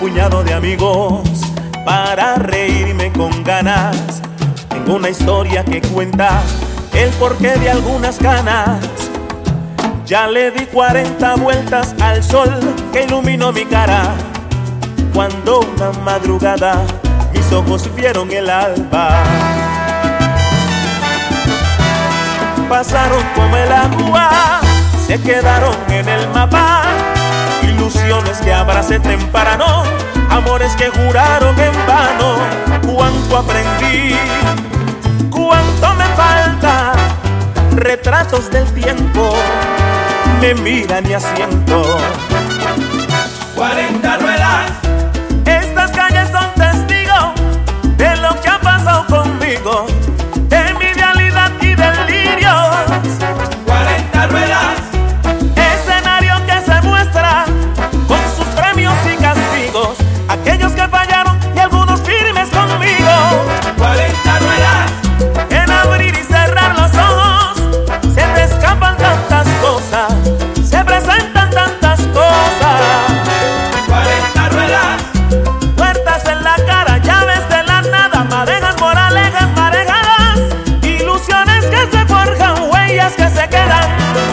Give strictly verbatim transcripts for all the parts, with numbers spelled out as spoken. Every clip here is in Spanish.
puñado de amigos para reírme con ganas. Tengo una historia que cuenta el porqué de algunas ganas. Ya le di cuarenta vueltas al sol que iluminó mi cara, cuando una madrugada mis ojos vieron el alba. Pasaron como el agua, se quedaron en el mapa. Ilusiones que abracé temprano, amores que juraron en vano. Cuánto aprendí, cuánto me falta. Retratos del tiempo me miran y asiento. cuarenta ruedas. Estas calles son testigos de lo que ha pasado conmigo, de mi idealidad y delirios. cuarenta ruedas. Escenario que se muestra con sus premios y castigos, aquellos que fallaron y algunos firmes conmigo. cuarenta ruedas. En abrir y cerrar los ojos se te escapan tantas cosas, se presentan tantas cosas. cuarenta ruedas. Puertas en la cara, llaves de la nada, madejas moralejas marejadas, ilusiones que se forjan, huellas que se quedan.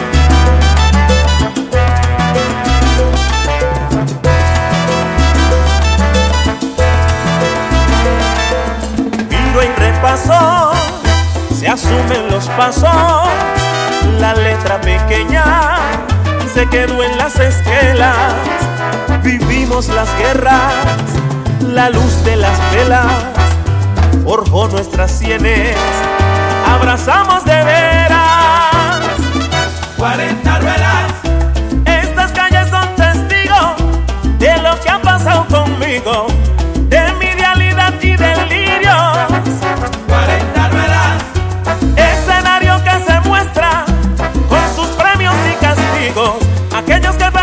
Miro y repaso, se asumen los pasos, la letra pequeña se quedó en las esquelas. Vivimos las guerras, la luz de las velas forjó nuestras sienes, abrazamos de veras. cuarenta ruedas. Estas calles son testigos de lo que ha pasado conmigo, de mi idealidad y delirios. cuarenta ruedas. Escenario que se muestra con sus premios y castigos, aquellos que